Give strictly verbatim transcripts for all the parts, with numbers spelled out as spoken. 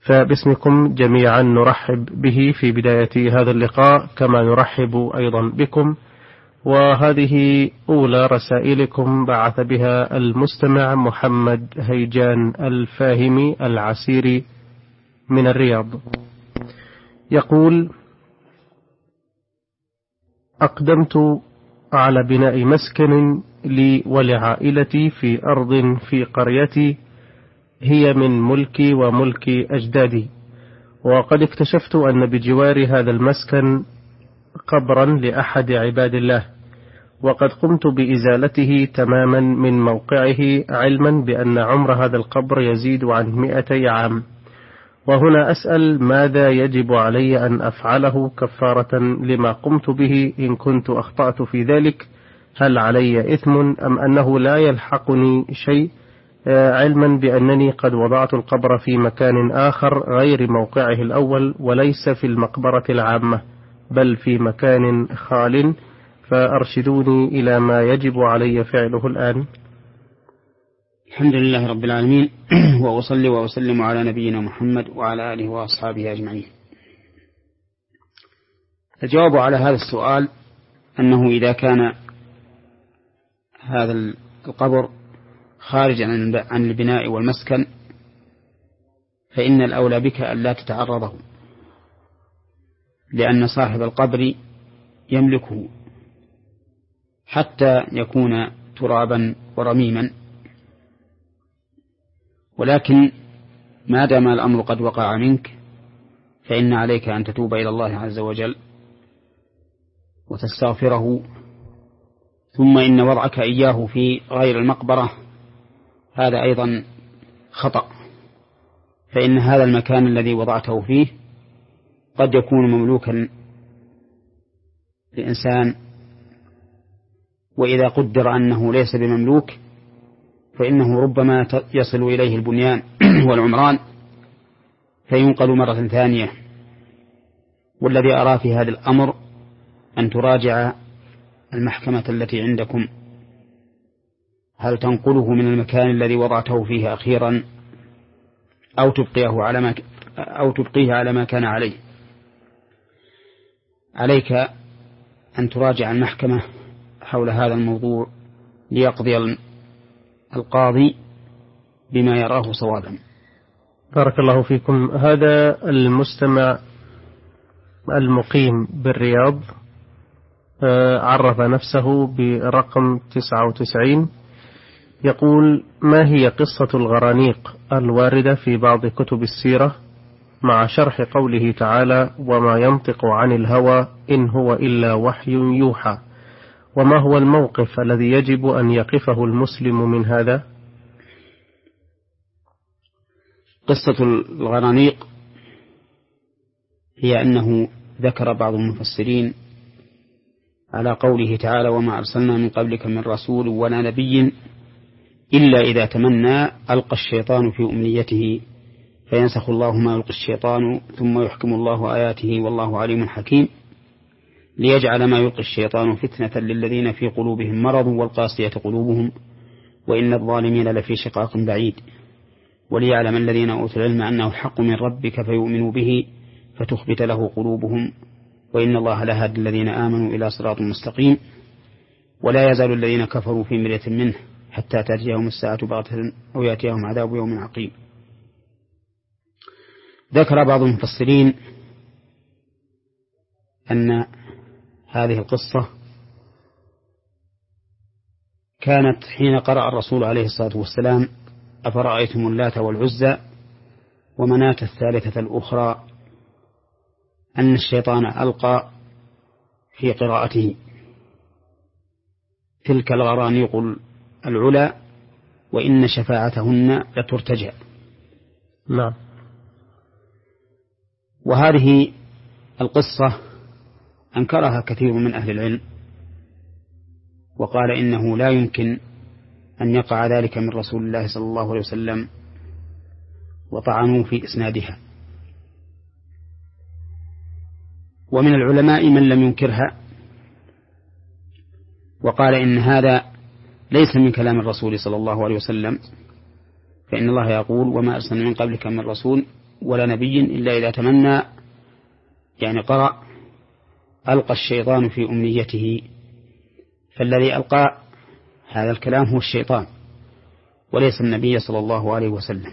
فباسمكم جميعا نرحب به في بداية هذا اللقاء، كما نرحب أيضا بكم. وهذه أولى رسائلكم بعث بها المستمع محمد هيجان الفاهمي العسيري من الرياض. يقول: أقدمت على بناء مسكن لي ولعائلتي في أرض في قريتي هي من ملكي وملك أجدادي، وقد اكتشفت أن بجوار هذا المسكن قبرا لأحد عباد الله، وقد قمت بإزالته تماما من موقعه، علما بأن عمر هذا القبر يزيد عن مئتي عام. وهنا أسأل: ماذا يجب علي أن أفعله كفارة لما قمت به إن كنت أخطأت في ذلك؟ هل علي إثم أم أنه لا يلحقني شيء، علما بأنني قد وضعت القبر في مكان آخر غير موقعه الأول، وليس في المقبرة العامة بل في مكان خال، فأرشدوني إلى ما يجب علي فعله الآن. الحمد لله رب العالمين، وأصلي وأسلم على نبينا محمد وعلى آله وأصحابه أجمعين. الجواب على هذا السؤال أنه إذا كان هذا القبر خارج عن البناء والمسكن فإن الأولى بك أن لا تتعرضه، لأن صاحب القبر يملكه حتى يكون ترابا ورميما، ولكن ما دام الأمر قد وقع منك فإن عليك أن تتوب إلى الله عز وجل وتستغفره. ثم إن وضعك إياه في غير المقبرة هذا أيضا خطأ، فإن هذا المكان الذي وضعته فيه قد يكون مملوكا لإنسان، وإذا قدر أنه ليس بمملوك فإنه ربما يصل إليه البنيان والعمران فينقل مرة ثانية. والذي أرى في هذا الأمر أن تراجع المحكمة التي عندكم هل تنقله من المكان الذي وضعته فيه أخيرا أو تبقيه على ما أو تبقيه على ما كان عليه. عليك أن تراجع المحكمة حول هذا الموضوع ليقضي القاضي بما يراه صوابا. بارك الله فيكم. هذا المستمع المقيم بالرياض عرف نفسه برقم تسعة وتسعين، يقول: ما هي قصة الغرانيق الواردة في بعض كتب السيرة مع شرح قوله تعالى: وما ينطق عن الهوى إن هو إلا وحي يوحى؟ وما هو الموقف الذي يجب أن يقفه المسلم من هذا؟ قصة الغرانيق هي أنه ذكر بعض المفسرين على قوله تعالى: وما أرسلنا من قبلك من رسول ولا نبي إلا إذا تمنى ألقى الشيطان في أمنيته فينسخ الله ما يلقي الشيطان ثم يحكم الله آياته والله عليم حكيم، ليجعل ما يلقي الشيطان فتنة للذين في قلوبهم مرض والقاسية قلوبهم وإن الظالمين لفي شقاق بعيد، وليعلم الذين أوتوا العلم أنه الحق من ربك فيؤمنوا به فتخبت له قلوبهم وإن الله لهادي الذين آمنوا إلى صراط مستقيم، ولا يزال الذين كفروا في مرية منه حتى تأتيهم الساعة بغتة أو يأتيهم عذاب يوم عقيم. ذكر بعض المفسرين أن هذه القصة كانت حين قرأ الرسول عليه الصلاة والسلام: أفرأيتم اللات والعزى ومناة الثالثة الأخرى، أن الشيطان ألقى في قراءته: تلك الغرانيق العلا وإن شفاعتهن لترتجى. نعم. وهذه القصة أنكرها كثير من أهل العلم، وقال إنه لا يمكن أن يقع ذلك من رسول الله صلى الله عليه وسلم، وطعنوا في إسنادها. ومن العلماء من لم ينكرها وقال إن هذا ليس من كلام الرسول صلى الله عليه وسلم، فإن الله يقول: وما أرسلنا من قبلك من رسول ولا نبي إلا إذا تمنى، يعني قرأ ألقى الشيطان في أمنيته، فالذي ألقى هذا الكلام هو الشيطان وليس النبي صلى الله عليه وسلم.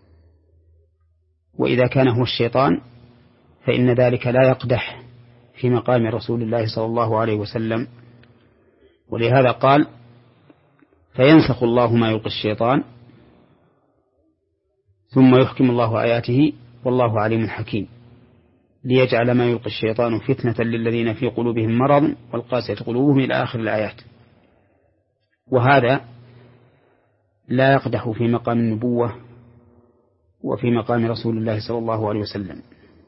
وإذا كان هو الشيطان فإن ذلك لا يقدح في مقام رسول الله صلى الله عليه وسلم، ولهذا قال فينسخ الله ما يلقي الشيطان ثم يحكم الله آياته والله عليم حكيم، ليجعل ما يلقي الشيطان فتنة للذين في قلوبهم مرض والقاسية قلوبهم إلى آخر الآيات. وهذا لا يقدح في مقام النبوة وفي مقام رسول الله صلى الله عليه وسلم.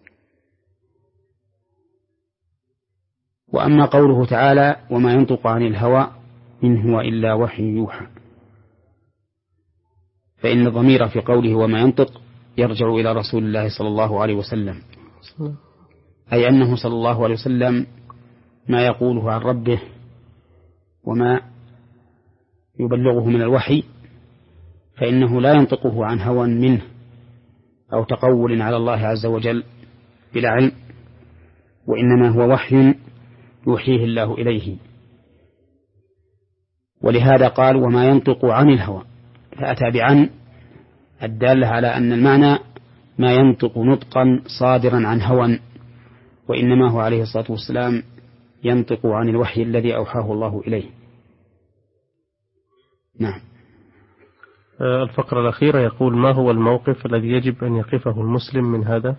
وأما قوله تعالى وما ينطق عن الهوى إن هو إلا وحي يوحى، فإن الضمير في قوله وما ينطق يرجع إلى رسول الله صلى الله عليه وسلم، أي أنه صلى الله عليه وسلم ما يقوله عن ربه وما يبلغه من الوحي فإنه لا ينطقه عن هوى منه أو تقول على الله عز وجل بلا علم، وإنما هو وحي يوحيه الله إليه. ولهذا قال وما ينطق عن الهوى، فأتى بعن الدالة على أن المعنى ما ينطق نطقا صادرا عن هوى، وإنما هو عليه الصلاة والسلام ينطق عن الوحي الذي أوحاه الله إليه. نعم. الفقرة الأخيرة يقول ما هو الموقف الذي يجب أن يقفه المسلم من هذا؟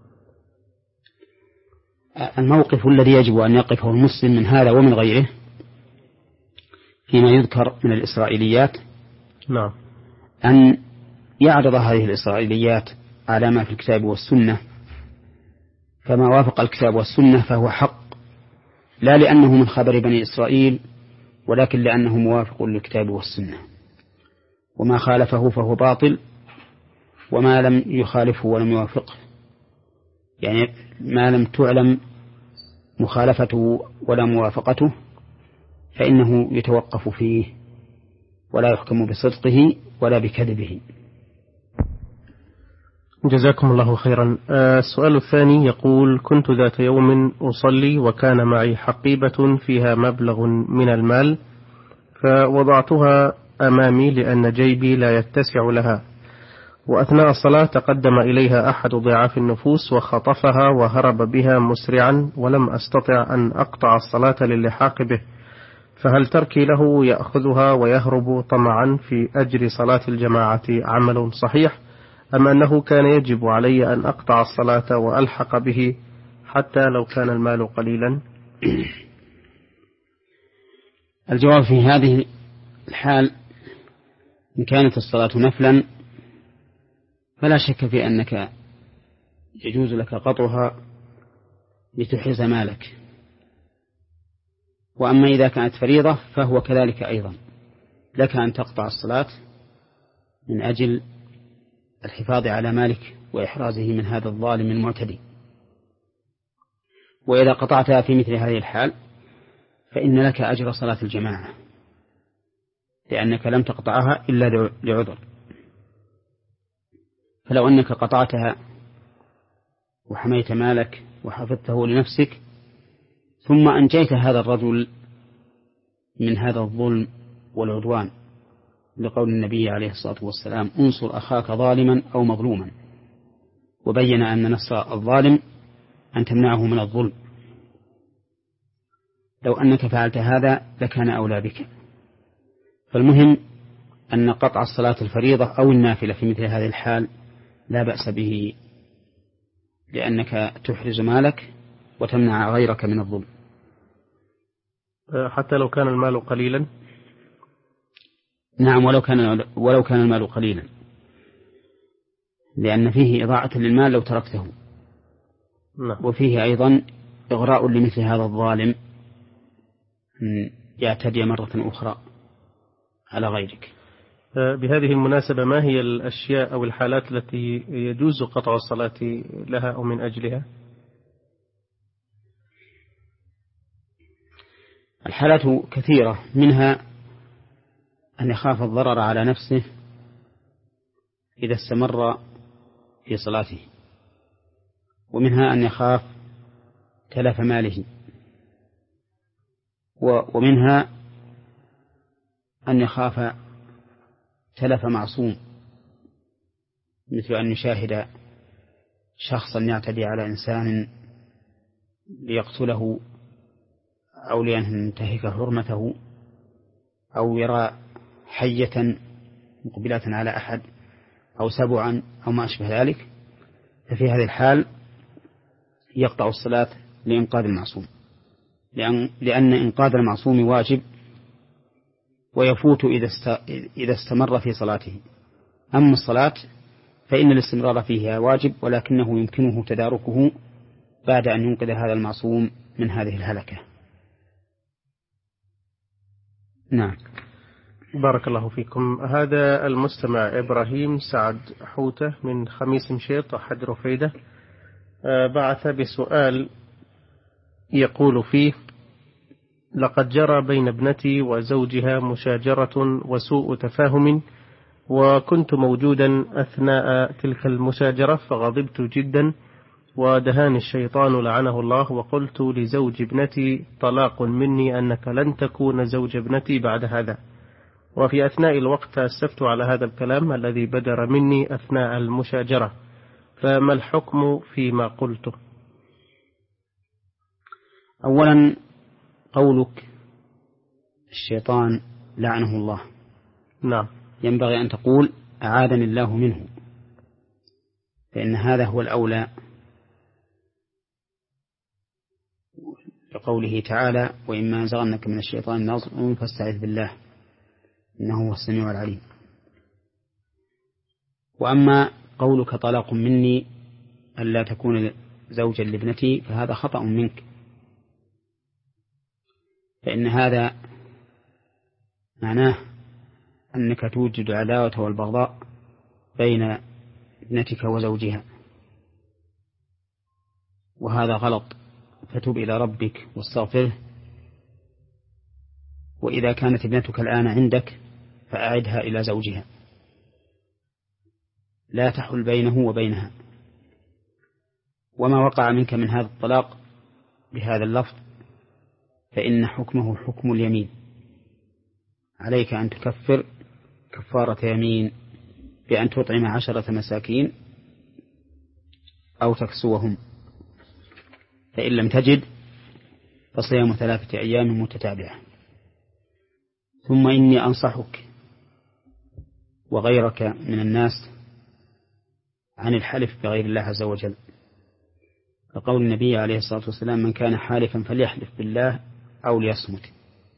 الموقف الذي يجب أن يقفه المسلم من هذا ومن غيره فيما يذكر من الإسرائيليات، نعم، أن يعرض هذه الإسرائيليات على ما في الكتاب والسنة، فما وافق الكتاب والسنة فهو حق، لا لأنه من خبر بني إسرائيل ولكن لأنه موافق للكتاب والسنة، وما خالفه فهو باطل، وما لم يخالفه ولم يوافقه، يعني ما لم تعلم مخالفته ولا موافقته فإنه يتوقف فيه ولا يحكم بصدقه ولا بكذبه. جزاكم الله خيرا. السؤال الثاني يقول كنت ذات يوم أصلي وكان معي حقيبة فيها مبلغ من المال، فوضعتها أمامي لأن جيبي لا يتسع لها، وأثناء الصلاة تقدم إليها أحد ضعاف النفوس وخطفها وهرب بها مسرعا، ولم أستطع أن أقطع الصلاة للحاق به، فهل تركي له يأخذها ويهرب طمعا في أجر صلاة الجماعة عمل صحيح، أم أنه كان يجب علي أن أقطع الصلاة وألحق به حتى لو كان المال قليلا؟ الجواب في هذه الحال إن كانت الصلاة نفلا فلا شك في أنك يجوز لك قطعها لتحرز مالك، وأما إذا كانت فريضة فهو كذلك أيضا، لك أن تقطع الصلاة من أجل الحفاظ على مالك وإحرازه من هذا الظالم المعتدي. وإذا قطعتها في مثل هذه الحال فإن لك أجر صلاة الجماعة، لأنك لم تقطعها إلا لعذر. فلو أنك قطعتها وحميت مالك وحفظته لنفسك ثم أنجيت هذا الرجل من هذا الظلم والعدوان، لقول النبي عليه الصلاة والسلام انصر أخاك ظالما أو مظلوما، وبين أن نصر الظالم أن تمنعه من الظلم، لو أنك فعلت هذا لكان أولى بك. فالمهم أن قطع الصلاة الفريضة أو النافلة في مثل هذه الحال لا بأس به، لأنك تحرز مالك وتمنع غيرك من الظلم. حتى لو كان المال قليلا؟ نعم، ولو كان ولو كان المال قليلا، لأن فيه إضاعة للمال لو تركته. نعم. وفيه أيضا إغراء لمثل هذا الظالم أن يعتدي مرة أخرى على غيرك. بهذه المناسبة ما هي الأشياء أو الحالات التي يجوز قطع الصلاة لها أو من أجلها؟ الحالات كثيرة، منها أن يخاف الضرر على نفسه إذا استمر في صلاته، ومنها أن يخاف تلف ماله، ومنها أن يخاف تلف معصوم، مثل أن يشاهد شخصا يعتدي على إنسان ليقتله أو لينتهك حرمته، أو يرى حية مقبلة على أحد أو سبعا أو ما أشبه ذلك، ففي هذه الحال يقطع الصلاة لإنقاذ المعصوم، لأن, لأن إنقاذ المعصوم واجب ويفوت إذا استمر في صلاته. أما الصلاة فإن الاستمرار فيها واجب، ولكنه يمكنه تداركه بعد أن ينقذ هذا المعصوم من هذه الهلكة. نعم. بارك الله فيكم. هذا المستمع إبراهيم سعد حوتة من خميس مشيط أحد رفيدة بعث بسؤال يقول فيه: لقد جرى بين ابنتي وزوجها مشاجرة وسوء تفاهم، وكنت موجودا أثناء تلك المشاجرة، فغضبت جدا ودهاني الشيطان لعنه الله، وقلت لزوج ابنتي: طلاق مني، أنك لن تكون زوج ابنتي بعد هذا. وفي أثناء الوقت أسفت على هذا الكلام الذي بدر مني أثناء المشاجرة، فما الحكم فيما قلته؟ أولا، قولك الشيطان لعنه الله، نعم، ينبغي أن تقول أعاذني الله منه، فإن هذا هو الأولى، لقوله تعالى: وإما ينزغنك من الشيطان نزغ فاستعذ بالله إنه هو السميع العليم. وأما قولك طلاق مني ألا تكون زوجا لابنتي فهذا خطأ منك، فإن هذا معناه أنك توجد العداوة والبغضاء بين ابنتك وزوجها، وهذا غلط، فتب إلى ربك واستغفره. وإذا كانت ابنتك الآن عندك فأعدها إلى زوجها، لا تحل بينه وبينها. وما وقع منك من هذا الطلاق بهذا اللفظ فإن حكمه حكم اليمين، عليك أن تكفر كفارة يمين بأن تطعم عشرة مساكين أو تكسوهم، فإن لم تجد فصيام ثلاثة أيام متتابعة. ثم إني أنصحك وغيرك من الناس عن الحلف بغير الله عز وجل، فقول النبي عليه الصلاة والسلام: من كان حالفا فليحلف بالله أو ليصمت.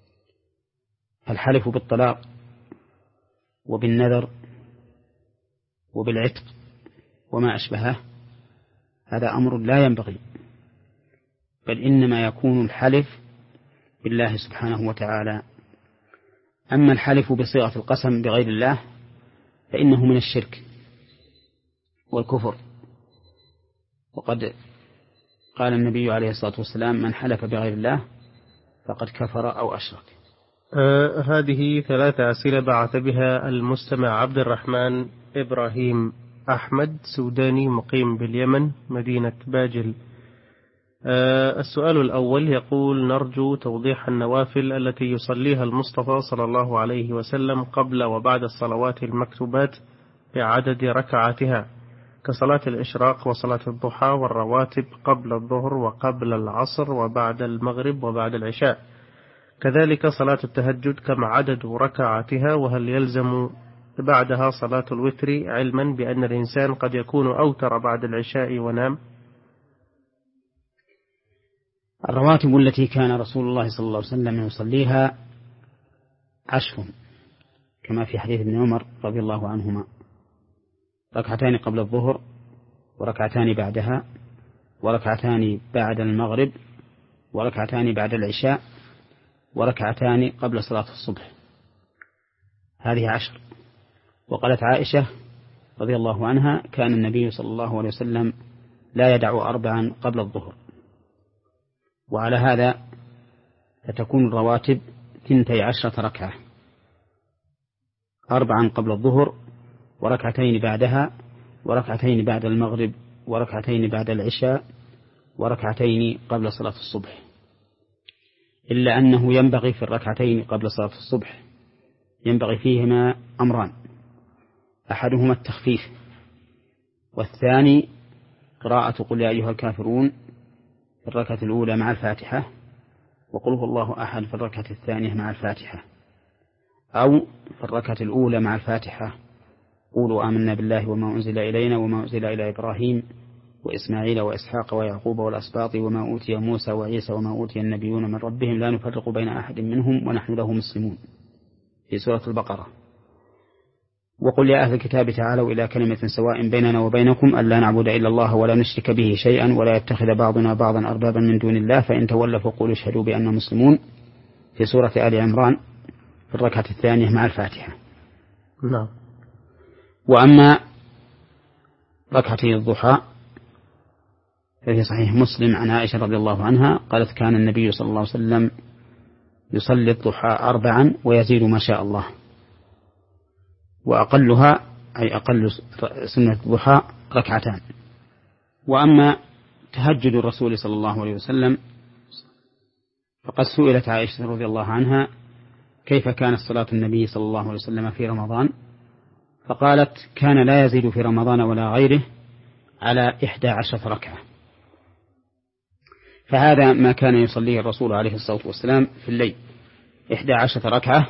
الحلف بالطلاق وبالنذر وبالعتق وما أشبهه هذا أمر لا ينبغي، بل إنما يكون الحلف بالله سبحانه وتعالى. أما الحلف بصيغة القسم بغير الله فإنه من الشرك والكفر، وقد قال النبي عليه الصلاة والسلام: من حلف بغير الله فقد كفر أو أشرك. آه هذه ثلاثة أسئلة بعث بها المستمع عبد الرحمن إبراهيم أحمد، سوداني مقيم باليمن مدينة باجل. آه السؤال الأول يقول: نرجو توضيح النوافل التي يصليها المصطفى صلى الله عليه وسلم قبل وبعد الصلوات المكتوبات بعدد ركعاتها، كصلاة الإشراق وصلاة الضحى والرواتب قبل الظهر وقبل العصر وبعد المغرب وبعد العشاء، كذلك صلاة التهجد كم عدد ركعاتها، وهل يلزم بعدها صلاة الوتر، علما بأن الإنسان قد يكون أوتر بعد العشاء ونام. الرواتب التي كان رسول الله صلى الله عليه وسلم يصليها عشر، كما في حديث ابن عمر رضي الله عنهما: ركعتان قبل الظهر وركعتان بعدها وركعتان بعد المغرب وركعتان بعد العشاء وركعتان قبل صلاة الصبح. هذه عشر. وقالت عائشة رضي الله عنها: كان النبي صلى الله عليه وسلم لا يدع أربعا قبل الظهر. وعلى هذا فتكون الرواتب ثنتي عشرة ركعة: أربعا قبل الظهر وركعتين بعدها وركعتين بعد المغرب وركعتين بعد العشاء وركعتين قبل صلاة الصبح، إلا أنه ينبغي في الركعتين قبل صلاة الصبح ينبغي فيهما أمران: أحدهما التخفيف، والثاني قراءة قل يا أيها الكافرون في الركعة الأولى مع الفاتحة، وقل هو الله أحد في الركعة الثانية مع الفاتحة، أو في الركعة الأولى مع الفاتحة قولوا آمنا بالله وما أنزل إلينا وما أنزل إلى إبراهيم وإسماعيل وإسحاق ويعقوب والأسباط وما أوتي موسى وعيسى وما أوتي النبيون من ربهم لا نفرق بين أحد منهم ونحن له مسلمون في سورة البقرة. وقل يا أهل الكتاب تعالوا إلى كلمة سواء بيننا وبينكم ألا نعبد إلا الله ولا نشرك به شيئا ولا يتخذ بعضنا بعضا أربابا من دون الله فإن تولوا فقولوا اشهدوا بأننا مسلمون في سورة آل عمران في الركعة الثانية مع الفاتحة. نعم. وأما ركعتي الضحى ففي صحيح مسلم عن عائشة رضي الله عنها قالت كان النبي صلى الله عليه وسلم يصلي الضحى أربعا ويزيد ما شاء الله، وأقلها أي أقل سنة الضحى ركعتان. وأما تهجد الرسول صلى الله عليه وسلم فقد سئلت عائشة رضي الله عنها كيف كانت صلاة النبي صلى الله عليه وسلم في رمضان، فقالت كان لا يزيد في رمضان ولا غيره على إحدى عشرة ركعة. فهذا ما كان يصليه الرسول عليه الصلاة والسلام في الليل، إحدى عشرة ركعة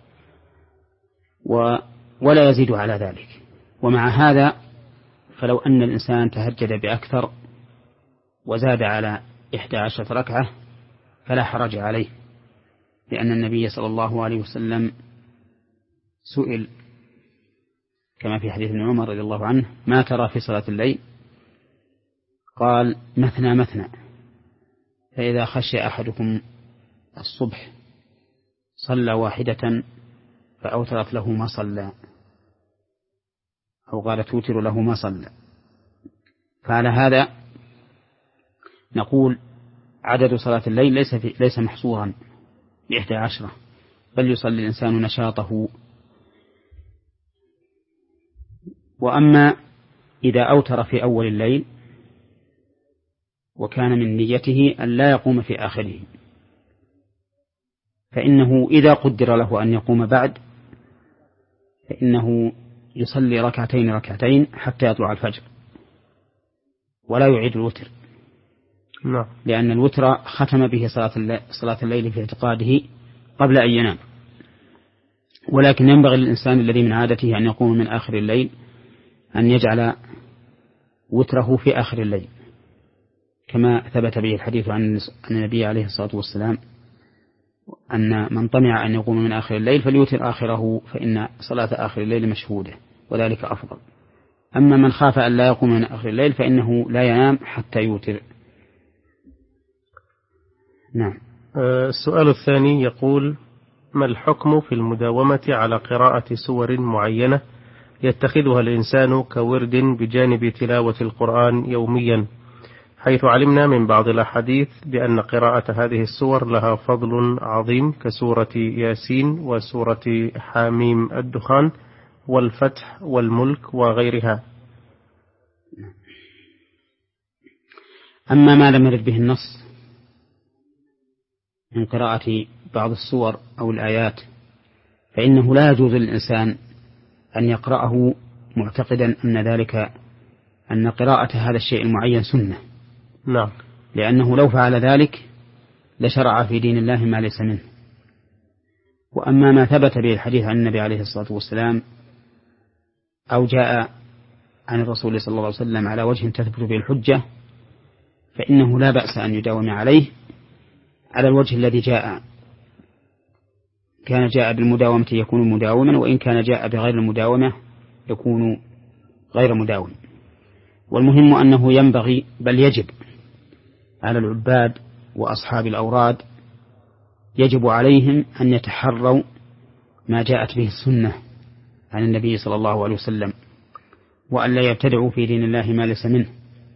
و ولا يزيد على ذلك. ومع هذا فلو أن الإنسان تهجد بأكثر وزاد على إحدى عشرة ركعة فلا حرج عليه، لأن النبي صلى الله عليه وسلم سئل كما في حديث ابن عمر رضي الله عنه ما ترى في صلاة الليل؟ قال مثنى مثنى، فإذا خشي أحدكم الصبح صلى واحدة فأوترت له ما صلى، أو قال توتر له ما صلى. فعلى هذا نقول عدد صلاة الليل ليس, في ليس محصورا بإحدى عشرة، بل يصلي الإنسان نشاطه. وأما إذا أوتر في أول الليل وكان من نيته أن لا يقوم في آخره، فإنه إذا قدر له أن يقوم بعد فإنه يصلي ركعتين ركعتين حتى يطلع الفجر ولا يعيد الوتر، لأن الوتر ختم به صلاة الليل في اعتقاده قبل أن ينام. ولكن ينبغي للإنسان الذي من عادته أن يقوم من آخر الليل أن يجعل وتره في آخر الليل، كما ثبت به الحديث عن النبي عليه الصلاة والسلام أن من طمع أن يقوم من آخر الليل فليوتر آخره فإن صلاة آخر الليل مشهودة وذلك أفضل. أما من خاف أن لا يقوم من آخر الليل فإنه لا ينام حتى يوتر. نعم. السؤال الثاني يقول: ما الحكم في المداومة على قراءة سور معينة يتخذها الإنسان كورد بجانب تلاوة القرآن يوميا، حيث علمنا من بعض الأحاديث بأن قراءة هذه السور لها فضل عظيم كسورة ياسين وسورة حاميم الدخان والفتح والملك وغيرها؟ أما ما لم يرد به النص من قراءة بعض السور أو الآيات فإنه لا يجوز للإنسان أن يقرأه معتقدا أن ذلك أن قراءة هذا الشيء المعين سنة. نعم. لأنه لو فعل ذلك لشرع في دين الله ما ليس منه. وأما ما ثبت به الحديث عن النبي عليه الصلاة والسلام أو جاء عن الرسول صلى الله عليه وسلم على وجه تثبت به الحجة فإنه لا بأس أن يداوم عليه على الوجه الذي جاء. كان جاء بالمداومة يكون مداوما، وإن كان جاء بغير المداومة يكون غير مداوم. والمهم أنه ينبغي بل يجب على العباد وأصحاب الأوراد يجب عليهم أن يتحروا ما جاءت به السنة عن النبي صلى الله عليه وسلم، وأن لا يبتدعوا في دين الله ما ليس منه.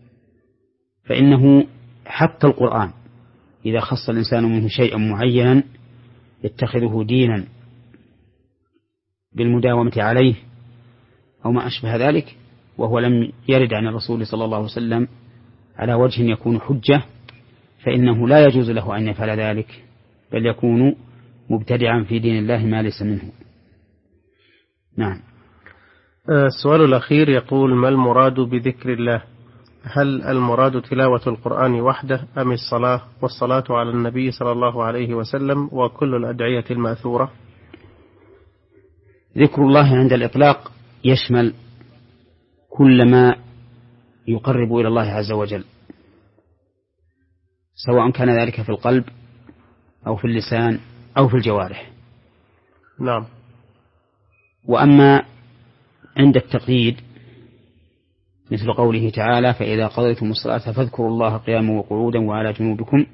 فإنه حتى القرآن إذا خص الإنسان منه شيئا معينا يتخذه دينا بالمداومة عليه أو ما أشبه ذلك وهو لم يرد عن الرسول صلى الله عليه وسلم على وجه يكون حجة، فإنه لا يجوز له أن يفعل ذلك، بل يكون مبتدعا في دين الله ما ليس منه. نعم. السؤال الأخير يقول: ما المراد بذكر الله؟ هل المراد تلاوة القرآن وحده أم الصلاة والصلاة على النبي صلى الله عليه وسلم وكل الأدعية المأثورة؟ ذكر الله عند الإطلاق يشمل كل ما يقرب إلى الله عز وجل، سواء كان ذلك في القلب أو في اللسان أو في الجوارح. نعم. وأما عند التقييد مثل قوله تعالى: فإذا قضيتم الصلاة فاذكروا الله قياما وقعودا وعلى جنوبكم،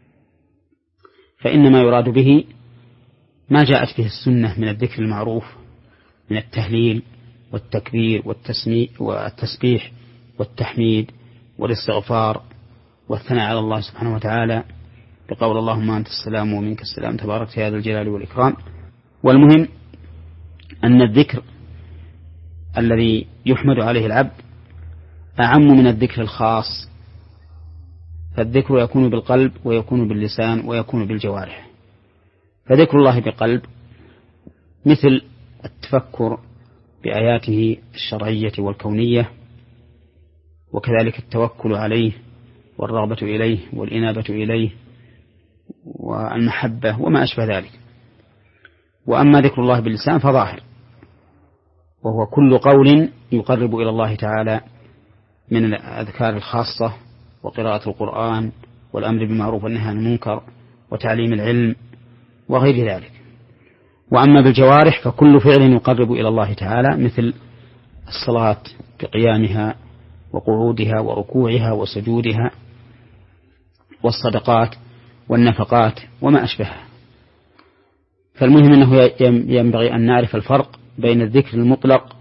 فإنما يراد به ما جاءت به السنة من الذكر المعروف من التهليل والتكبير والتسبيح والتحميد والاستغفار والثناء على الله سبحانه وتعالى بقول: اللهم أنت السلام ومنك السلام تبارك يا ذا الجلال والإكرام. والمهم أن الذكر الذي يحمد عليه العبد أعم من الذكر الخاص، فالذكر يكون بالقلب ويكون باللسان ويكون بالجوارح. فذكر الله بقلب مثل التفكر بآياته الشرعية والكونية، وكذلك التوكل عليه والرغبة إليه والإنابة إليه والمحبة وما أشبه ذلك. وأما ذكر الله باللسان فظاهر، وهو كل قول يقرب إلى الله تعالى من الأذكار الخاصة وقراءة القرآن والأمر بالمعروف والنهي عن المنكر وتعليم العلم وغير ذلك. وأما بالجوارح فكل فعل يقرب إلى الله تعالى مثل الصلاة بقيامها وقعودها وركوعها وسجودها والصدقات والنفقات وما أشبهها. فالمهم أنه ينبغي أن نعرف الفرق بين الذكر المطلق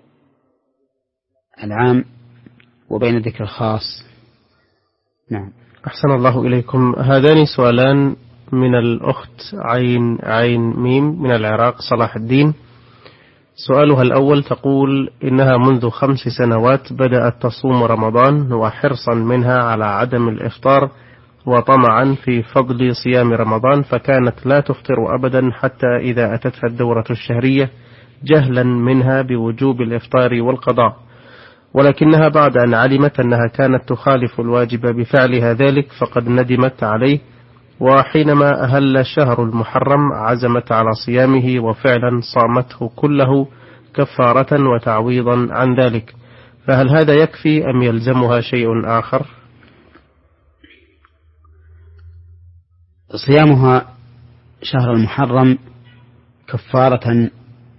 العام وبين الذكر الخاص. نعم. أحسن الله إليكم. هذان سؤالان من الأخت عين عين ميم من العراق صلاح الدين. سؤالها الأول تقول إنها منذ خمس سنوات بدأت تصوم رمضان، وحرصا منها على عدم الإفطار وطمعا في فضل صيام رمضان، فكانت لا تفطر أبدا حتى إذا أتتها الدورة الشهرية، جهلا منها بوجوب الإفطار والقضاء، ولكنها بعد أن علمت أنها كانت تخالف الواجب بفعلها ذلك فقد ندمت عليه، وحينما أهل شهر المحرم عزمت على صيامه وفعلا صامته كله كفارة وتعويضا عن ذلك، فهل هذا يكفي أم يلزمها شيء آخر؟ صيامها شهر المحرم كفارة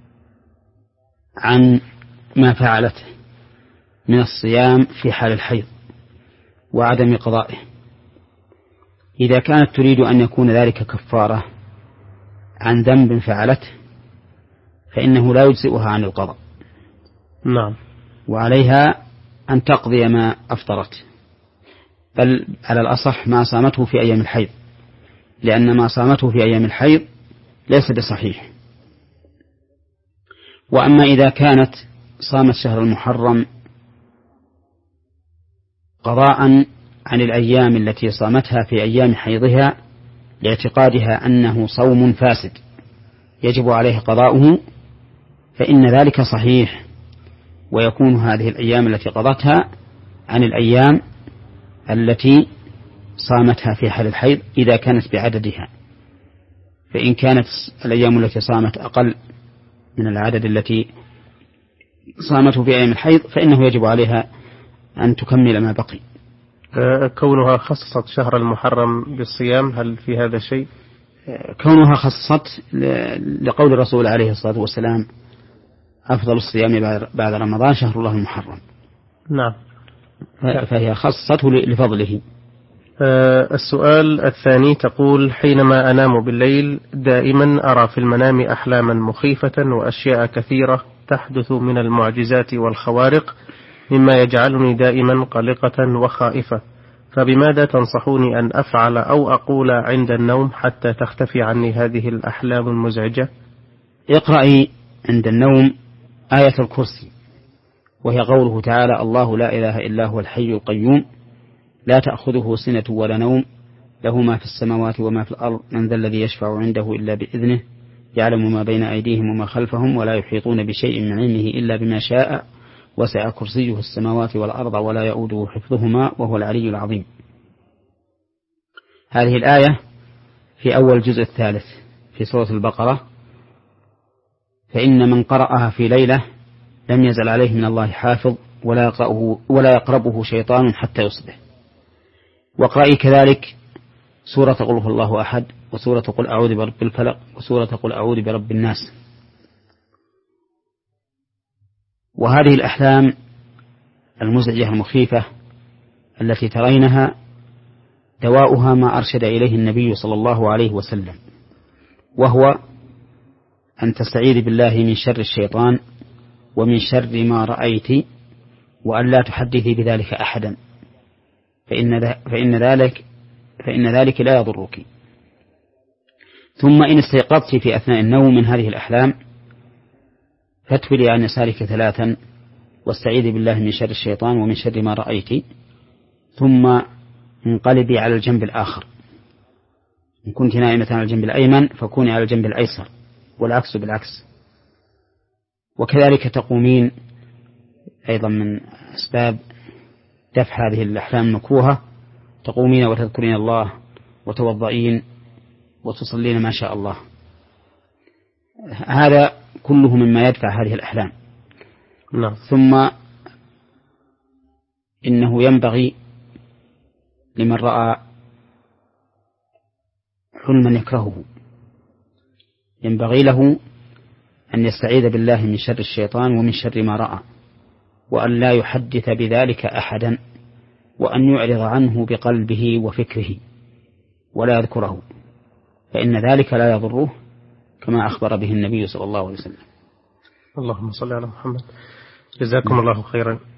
عن ما فعلته من الصيام في حال الحيض وعدم قضائه. إذا كانت تريد أن يكون ذلك كفارة عن ذنب فعلته فإنه لا يجزئها عن القضاء. نعم. وعليها أن تقضي ما أفطرت، بل على الأصح ما صامته في أيام الحيض، لأن ما صامته في أيام الحيض ليس بصحيح. وأما إذا كانت صامت شهر المحرم قضاء عن الأيام التي صامتها في أيام حيضها لاعتقادها أنه صوم فاسد يجب عليه قضاؤه، فإن ذلك صحيح، ويكون هذه الأيام التي قضتها عن الأيام التي صامتها في حال الحيض إذا كانت بعددها. فإن كانت الأيام التي صامت أقل من العدد التي صامته في أيام الحيض فإنه يجب عليها أن تكمل ما بقي. كونها خصصت شهر المحرم بالصيام هل في هذا شيء؟ كونها خصصت لقول الرسول عليه الصلاة والسلام: أفضل الصيام بعد رمضان شهر الله المحرم. نعم. فهي خصصته لفضله. السؤال الثاني تقول: حينما أنام بالليل دائما أرى في المنام أحلاما مخيفة وأشياء كثيرة تحدث من المعجزات والخوارق، مما يجعلني دائما قلقة وخائفة، فبماذا تنصحوني أن أفعل أو أقول عند النوم حتى تختفي عني هذه الأحلام المزعجة؟ اقرأي عند النوم آية الكرسي وهي قوله تعالى: الله لا إله إلا هو الحي القيوم لا تأخذه سنة ولا نوم له ما في السماوات وما في الأرض من ذا الذي يشفع عنده إلا بإذنه يعلم ما بين أيديهم وما خلفهم ولا يحيطون بشيء من علمه إلا بما شاء وسع كرسيه السماوات والأرض ولا يؤوده حفظهما وهو العلي العظيم. هذه الآية في أول الجزء الثالث في سورة البقرة: فإن من قرأها في ليلة لم يزل عليه من الله حافظ ولا يقرأه ولا يقربه شيطان حتى يصبح. واقرأي كذلك سورة قل هو الله أحد، وسورة قل أعوذ برب الفلق، وسورة قل أعوذ برب الناس. وهذه الأحلام المزعجة المخيفة التي ترينها دواؤها ما أرشد إليه النبي صلى الله عليه وسلم، وهو أن تستعيذ بالله من شر الشيطان ومن شر ما رأيت وأن لا تحدثي بذلك أحدا فإن, فإن ذلك فإن ذلك لا يضرك. ثم إن استيقظت في أثناء النوم من هذه الأحلام فاتولي عن يسارك ثلاثا واستعيذ بالله من شر الشيطان ومن شر ما رأيت، ثم انقلبي على الجنب الآخر. إن كنت نائمة على الجنب الأيمن فكوني على الجنب الأيسر، والعكس بالعكس. وكذلك تقومين أيضا من أسباب دفع هذه الأحلام المكروهة، تقومين وتذكرين الله وتوضئين وتصلين ما شاء الله. هذا كله مما يدفع هذه الأحلام. نعم. ثم إنه ينبغي لمن رأى حلما يكرهه ينبغي له أن يستعيذ بالله من شر الشيطان ومن شر ما رأى، وأن لا يحدث بذلك أحدا، وأن يعرض عنه بقلبه وفكره ولا يذكره، فإن ذلك لا يضره كما أخبر به النبي صلى الله عليه وسلم. اللهم صل على محمد. جزاكم الله خيرا.